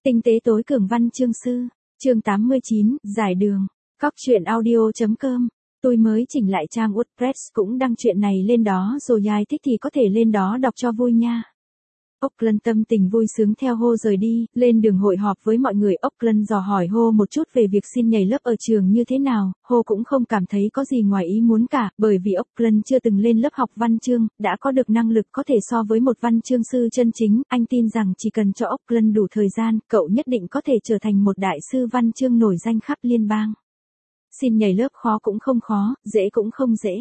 Tinh tế tối cường văn chương sư, chương 89, giải đường, Cóc truyện audio.com. Tôi mới chỉnh lại trang WordPress cũng đăng chuyện này lên đó rồi, ai thích thì có thể lên đó đọc cho vui nha. Auckland tâm tình vui sướng theo Ho rời đi, lên đường hội họp với mọi người. Auckland dò hỏi Ho một chút về việc xin nhảy lớp ở trường như thế nào. Ho cũng không cảm thấy có gì ngoài ý muốn cả, bởi vì Auckland chưa từng lên lớp học văn chương, đã có được năng lực có thể so với một văn chương sư chân chính. Anh tin rằng chỉ cần cho Auckland đủ thời gian, cậu nhất định có thể trở thành một đại sư văn chương nổi danh khắp liên bang. Xin nhảy lớp khó cũng không khó, dễ cũng không dễ.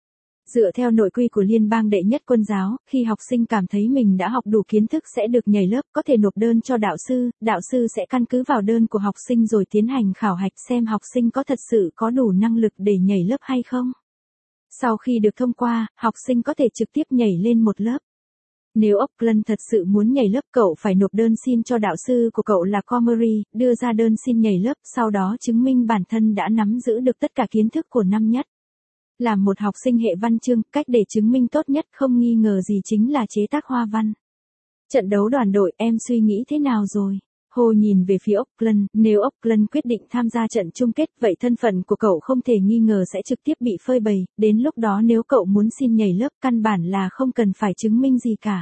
Dựa theo nội quy của Liên bang đệ nhất quân giáo, khi học sinh cảm thấy mình đã học đủ kiến thức sẽ được nhảy lớp, có thể nộp đơn cho đạo sư sẽ căn cứ vào đơn của học sinh rồi tiến hành khảo hạch xem học sinh có thật sự có đủ năng lực để nhảy lớp hay không. Sau khi được thông qua, học sinh có thể trực tiếp nhảy lên một lớp. Nếu Auckland thật sự muốn nhảy lớp, cậu phải nộp đơn xin cho đạo sư của cậu là Comrie, đưa ra đơn xin nhảy lớp, sau đó chứng minh bản thân đã nắm giữ được tất cả kiến thức của năm nhất. Làm một học sinh hệ văn chương, cách để chứng minh tốt nhất không nghi ngờ gì chính là chế tác hoa văn. Trận đấu đoàn đội, em suy nghĩ thế nào rồi? Ho nhìn về phía Auckland, nếu Auckland quyết định tham gia trận chung kết, vậy thân phận của cậu không thể nghi ngờ sẽ trực tiếp bị phơi bày, đến lúc đó nếu cậu muốn xin nhảy lớp, căn bản là không cần phải chứng minh gì cả.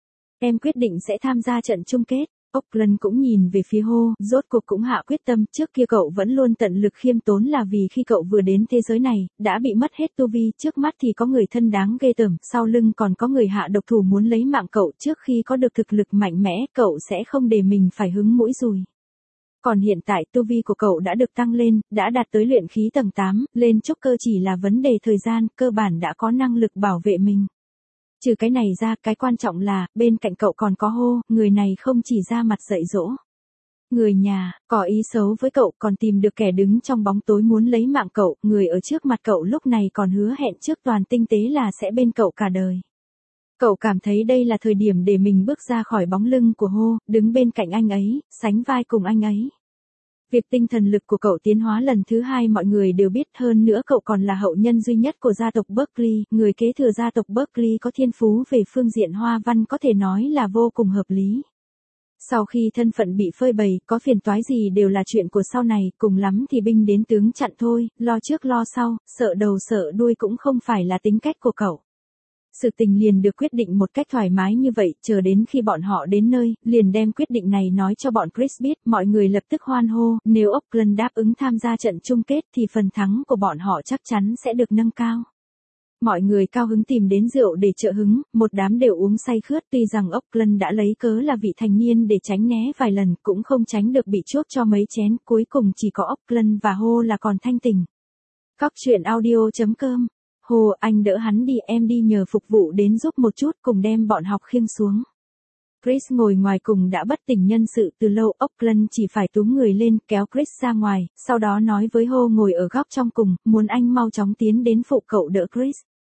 Em quyết định sẽ tham gia trận chung kết. Auckland cũng nhìn về phía Ho, rốt cuộc cũng hạ quyết tâm. Trước kia cậu vẫn luôn tận lực khiêm tốn là vì khi cậu vừa đến thế giới này, đã bị mất hết tu vi, trước mắt thì có người thân đáng ghê tởm, sau lưng còn có người hạ độc thủ muốn lấy mạng cậu. Trước khi có được thực lực mạnh mẽ, cậu sẽ không để mình phải hứng mũi dùi. Còn hiện tại tu vi của cậu đã được tăng lên, đã đạt tới luyện khí tầng 8, lên trúc cơ chỉ là vấn đề thời gian, cơ bản đã có năng lực bảo vệ mình. Trừ cái này ra, cái quan trọng là, bên cạnh cậu còn có Ho, người này không chỉ ra mặt dạy dỗ. Người nhà, có ý xấu với cậu, còn tìm được kẻ đứng trong bóng tối muốn lấy mạng cậu, người ở trước mặt cậu lúc này còn hứa hẹn trước toàn tinh tế là sẽ bên cậu cả đời. Cậu cảm thấy đây là thời điểm để mình bước ra khỏi bóng lưng của Ho, đứng bên cạnh anh ấy, sánh vai cùng anh ấy. Việc tinh thần lực của cậu tiến hóa lần thứ 2 mọi người đều biết, hơn nữa cậu còn là hậu nhân duy nhất của gia tộc Berkeley, người kế thừa gia tộc Berkeley có thiên phú về phương diện hoa văn có thể nói là vô cùng hợp lý. Sau khi thân phận bị phơi bày, có phiền toái gì đều là chuyện của sau này, cùng lắm thì binh đến tướng chặn thôi, lo trước lo sau, sợ đầu sợ đuôi cũng không phải là tính cách của cậu. Sự tình liền được quyết định một cách thoải mái như vậy, chờ đến khi bọn họ đến nơi, liền đem quyết định này nói cho bọn Chris biết, mọi người lập tức hoan hô, nếu Auckland đáp ứng tham gia trận chung kết thì phần thắng của bọn họ chắc chắn sẽ được nâng cao. Mọi người cao hứng tìm đến rượu để trợ hứng, một đám đều uống say khướt, tuy rằng Auckland đã lấy cớ là vị thành niên để tránh né vài lần, cũng không tránh được bị chuốc cho mấy chén, cuối cùng chỉ có Auckland và Ho là còn thanh tỉnh. Cóc truyện audio.com. Ho, anh đỡ hắn đi, em đi nhờ phục vụ đến giúp một chút, cùng đem bọn học khiêng xuống. Chris ngồi ngoài cùng đã bất tỉnh nhân sự từ lâu, Auckland chỉ phải túm người lên, kéo Chris ra ngoài, sau đó nói với Ho ngồi ở góc trong cùng, muốn anh mau chóng tiến đến phụ cậu đỡ Chris.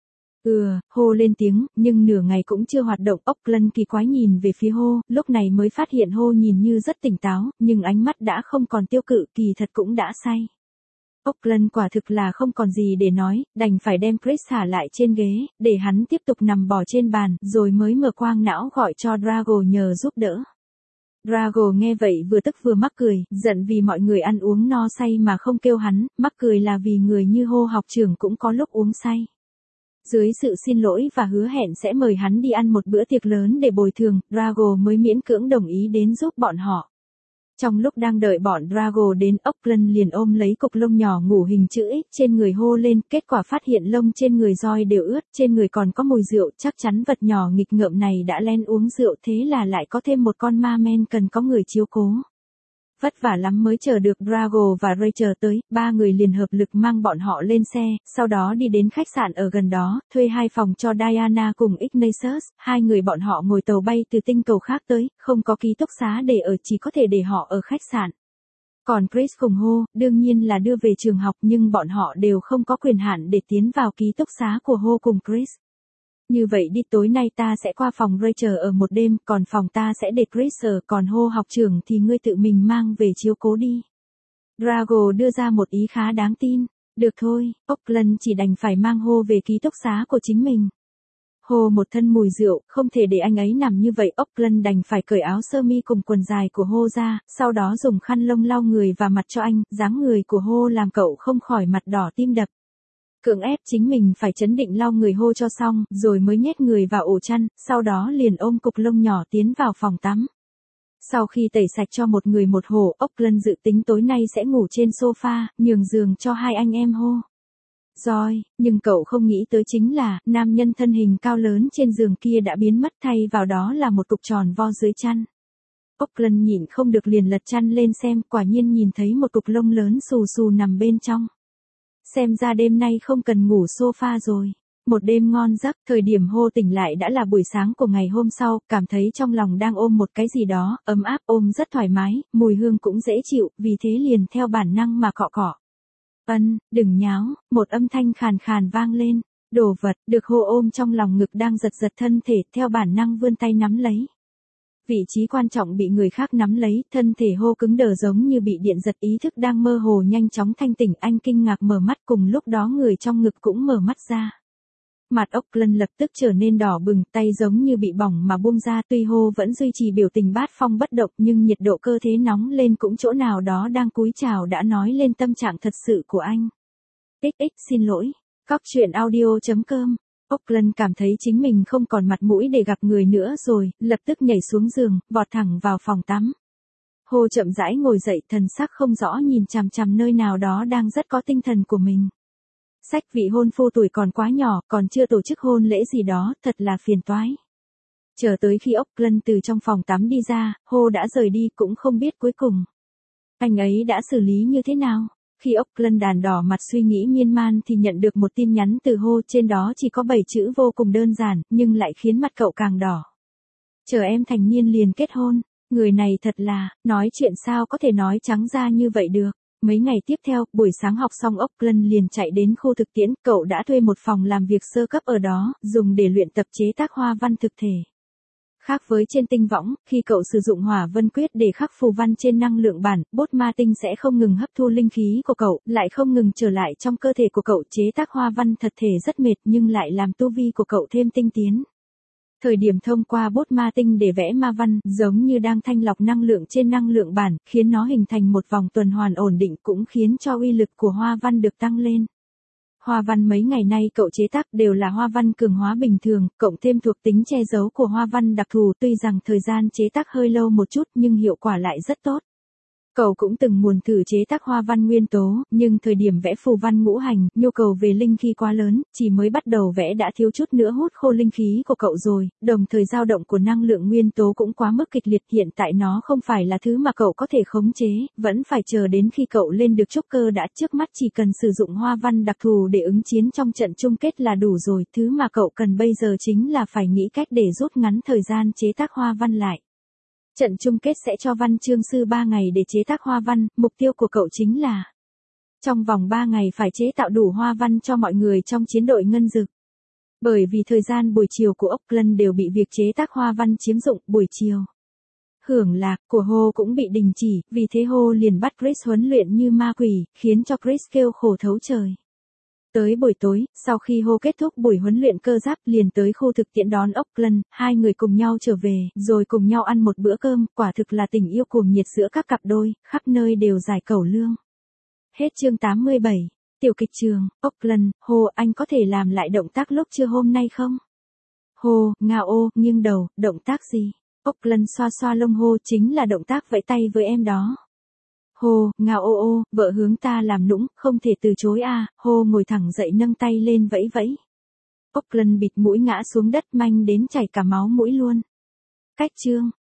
Ho lên tiếng, nhưng nửa ngày cũng chưa hoạt động. Auckland kỳ quái nhìn về phía Ho, lúc này mới phát hiện Ho nhìn như rất tỉnh táo, nhưng ánh mắt đã không còn tiêu cự, kỳ thật cũng đã say. Auckland quả thực là không còn gì để nói, đành phải đem Chris thả lại trên ghế, để hắn tiếp tục nằm bò trên bàn, rồi mới mở quang não gọi cho Drago nhờ giúp đỡ. Drago nghe vậy vừa tức vừa mắc cười, giận vì mọi người ăn uống no say mà không kêu hắn, mắc cười là vì người như Ho học trưởng cũng có lúc uống say. Dưới sự xin lỗi và hứa hẹn sẽ mời hắn đi ăn một bữa tiệc lớn để bồi thường, Drago mới miễn cưỡng đồng ý đến giúp bọn họ. Trong lúc đang đợi bọn Drago đến, Auckland liền ôm lấy cục lông nhỏ ngủ hình chữ X trên người Ho lên, kết quả phát hiện lông trên người roi đều ướt, trên người còn có mùi rượu, chắc chắn vật nhỏ nghịch ngợm này đã lén uống rượu, thế là lại có thêm một con ma men cần có người chiếu cố. Vất vả lắm mới chờ được Drago và Rachel tới, ba người liền hợp lực mang bọn họ lên xe, sau đó đi đến khách sạn ở gần đó, thuê 2 phòng cho Diana cùng Ignatius, 2 người bọn họ ngồi tàu bay từ tinh cầu khác tới, không có ký túc xá để ở, chỉ có thể để họ ở khách sạn. Còn Chris cùng Ho, đương nhiên là đưa về trường học, nhưng bọn họ đều không có quyền hạn để tiến vào ký túc xá của Ho cùng Chris. Như vậy đi, tối nay ta sẽ qua phòng Rachel ở một đêm, còn phòng ta sẽ để Chris ở, còn Ho học trưởng thì ngươi tự mình mang về chiếu cố đi. Drago đưa ra một ý khá đáng tin. Được thôi, Auckland chỉ đành phải mang Ho về ký túc xá của chính mình. Hồ một thân mùi rượu, không thể để anh ấy nằm như vậy. Auckland đành phải cởi áo sơ mi cùng quần dài của Hồ ra, sau đó dùng khăn lông lau người và mặt cho anh. Dáng người của Hồ làm cậu không khỏi mặt đỏ tim đập. Cưỡng ép chính mình phải trấn định lau người Hồ cho xong, rồi mới nhét người vào ổ chăn, sau đó liền ôm cục lông nhỏ tiến vào phòng tắm. Sau khi tẩy sạch cho một người một hồ, Auckland dự tính tối nay sẽ ngủ trên sofa, nhường giường cho hai anh em Hồ. Rồi, nhưng cậu không nghĩ tới chính là, nam nhân thân hình cao lớn trên giường kia đã biến mất, thay vào đó là một cục tròn vo dưới chăn. Auckland nhịn không được liền lật chăn lên xem, quả nhiên nhìn thấy một cục lông lớn xù xù nằm bên trong. Xem ra đêm nay không cần ngủ sofa rồi. Một đêm ngon giấc, thời điểm Hồ tỉnh lại đã là buổi sáng của ngày hôm sau, cảm thấy trong lòng đang ôm một cái gì đó, ấm áp, ôm rất thoải mái, mùi hương cũng dễ chịu, vì thế liền theo bản năng mà cọ cọ. Đừng nháo, một âm thanh khàn khàn vang lên, đồ vật, được Hồ ôm trong lòng ngực đang giật giật thân thể, theo bản năng vươn tay nắm lấy. Vị trí quan trọng bị người khác nắm lấy, thân thể Hồ cứng đờ giống như bị điện giật, ý thức đang mơ hồ nhanh chóng thanh tỉnh, anh kinh ngạc mở mắt, cùng lúc đó người trong ngực cũng mở mắt ra. Mặt Auckland lập tức trở nên đỏ bừng, tay giống như bị bỏng mà buông ra, tuy Hồ vẫn duy trì biểu tình bát phong bất động nhưng nhiệt độ cơ thể nóng lên cũng chỗ nào đó đang cúi chào đã nói lên tâm trạng thật sự của anh. Xin lỗi. Cóc truyện audio.com. Auckland cảm thấy chính mình không còn mặt mũi để gặp người nữa rồi, lập tức nhảy xuống giường, vọt thẳng vào phòng tắm. Hồ chậm rãi ngồi dậy, thần sắc không rõ nhìn chằm chằm nơi nào đó đang rất có tinh thần của mình. Sách vị hôn phu tuổi còn quá nhỏ, còn chưa tổ chức hôn lễ gì đó, thật là phiền toái. Chờ tới khi Auckland từ trong phòng tắm đi ra, Hồ đã rời đi cũng không biết cuối cùng anh ấy đã xử lý như thế nào. Khi Auckland đàn đỏ mặt suy nghĩ miên man thì nhận được một tin nhắn từ Hồ, trên đó chỉ có 7 chữ vô cùng đơn giản, nhưng lại khiến mặt cậu càng đỏ. Chờ em thành niên liền kết hôn, người này thật là, nói chuyện sao có thể nói trắng ra như vậy được. Mấy ngày tiếp theo, buổi sáng học xong Auckland liền chạy đến khu thực tiễn, cậu đã thuê một phòng làm việc sơ cấp ở đó, dùng để luyện tập chế tác hoa văn thực thể. Khác với trên tinh võng, khi cậu sử dụng hỏa vân quyết để khắc phù văn trên năng lượng bản, bốt ma tinh sẽ không ngừng hấp thu linh khí của cậu, lại không ngừng trở lại trong cơ thể của cậu, chế tác hoa văn thật thể rất mệt nhưng lại làm tu vi của cậu thêm tinh tiến. Thời điểm thông qua bốt ma tinh để vẽ ma văn, giống như đang thanh lọc năng lượng trên năng lượng bản, khiến nó hình thành một vòng tuần hoàn ổn định, cũng khiến cho uy lực của hoa văn được tăng lên. Hoa văn mấy ngày nay cậu chế tác đều là hoa văn cường hóa bình thường, cộng thêm thuộc tính che giấu của hoa văn đặc thù, tuy rằng thời gian chế tác hơi lâu một chút nhưng hiệu quả lại rất tốt. Cậu cũng từng muốn thử chế tác hoa văn nguyên tố, nhưng thời điểm vẽ phù văn ngũ hành, nhu cầu về linh khí quá lớn, chỉ mới bắt đầu vẽ đã thiếu chút nữa hút khô linh khí của cậu rồi, đồng thời dao động của năng lượng nguyên tố cũng quá mức kịch liệt, hiện tại nó không phải là thứ mà cậu có thể khống chế, vẫn phải chờ đến khi cậu lên được trúc cơ đã, trước mắt chỉ cần sử dụng hoa văn đặc thù để ứng chiến trong trận chung kết là đủ rồi, thứ mà cậu cần bây giờ chính là phải nghĩ cách để rút ngắn thời gian chế tác hoa văn lại. Trận chung kết sẽ cho văn chương sư 3 ngày để chế tác hoa văn, mục tiêu của cậu chính là trong vòng 3 ngày phải chế tạo đủ hoa văn cho mọi người trong chiến đội ngân dực. Bởi vì thời gian buổi chiều của Auckland đều bị việc chế tác hoa văn chiếm dụng, buổi chiều hưởng lạc của Hồ cũng bị đình chỉ, vì thế Hồ liền bắt Chris huấn luyện như ma quỷ, khiến cho Chris kêu khổ thấu trời. Tới buổi tối, sau khi Hồ kết thúc buổi huấn luyện cơ giáp liền tới khu thực tiễn đón Auckland, hai người cùng nhau trở về, rồi cùng nhau ăn một bữa cơm, quả thực là tình yêu cuồng nhiệt giữa các cặp đôi, khắp nơi đều giải cẩu lương. Hết chương 87. Tiểu kịch trường, Auckland, Hồ, anh có thể làm lại động tác lúc trưa hôm nay không? Hồ, ngao ô, nghiêng đầu, động tác gì? Auckland xoa xoa lông Hồ, chính là động tác vẫy tay với em đó. Hồ, ngao ô ô, vợ hướng ta làm nũng, không thể từ chối à, Hồ ngồi thẳng dậy nâng tay lên vẫy vẫy. Auckland bịt mũi ngã xuống đất manh đến chảy cả máu mũi luôn. Cách chương.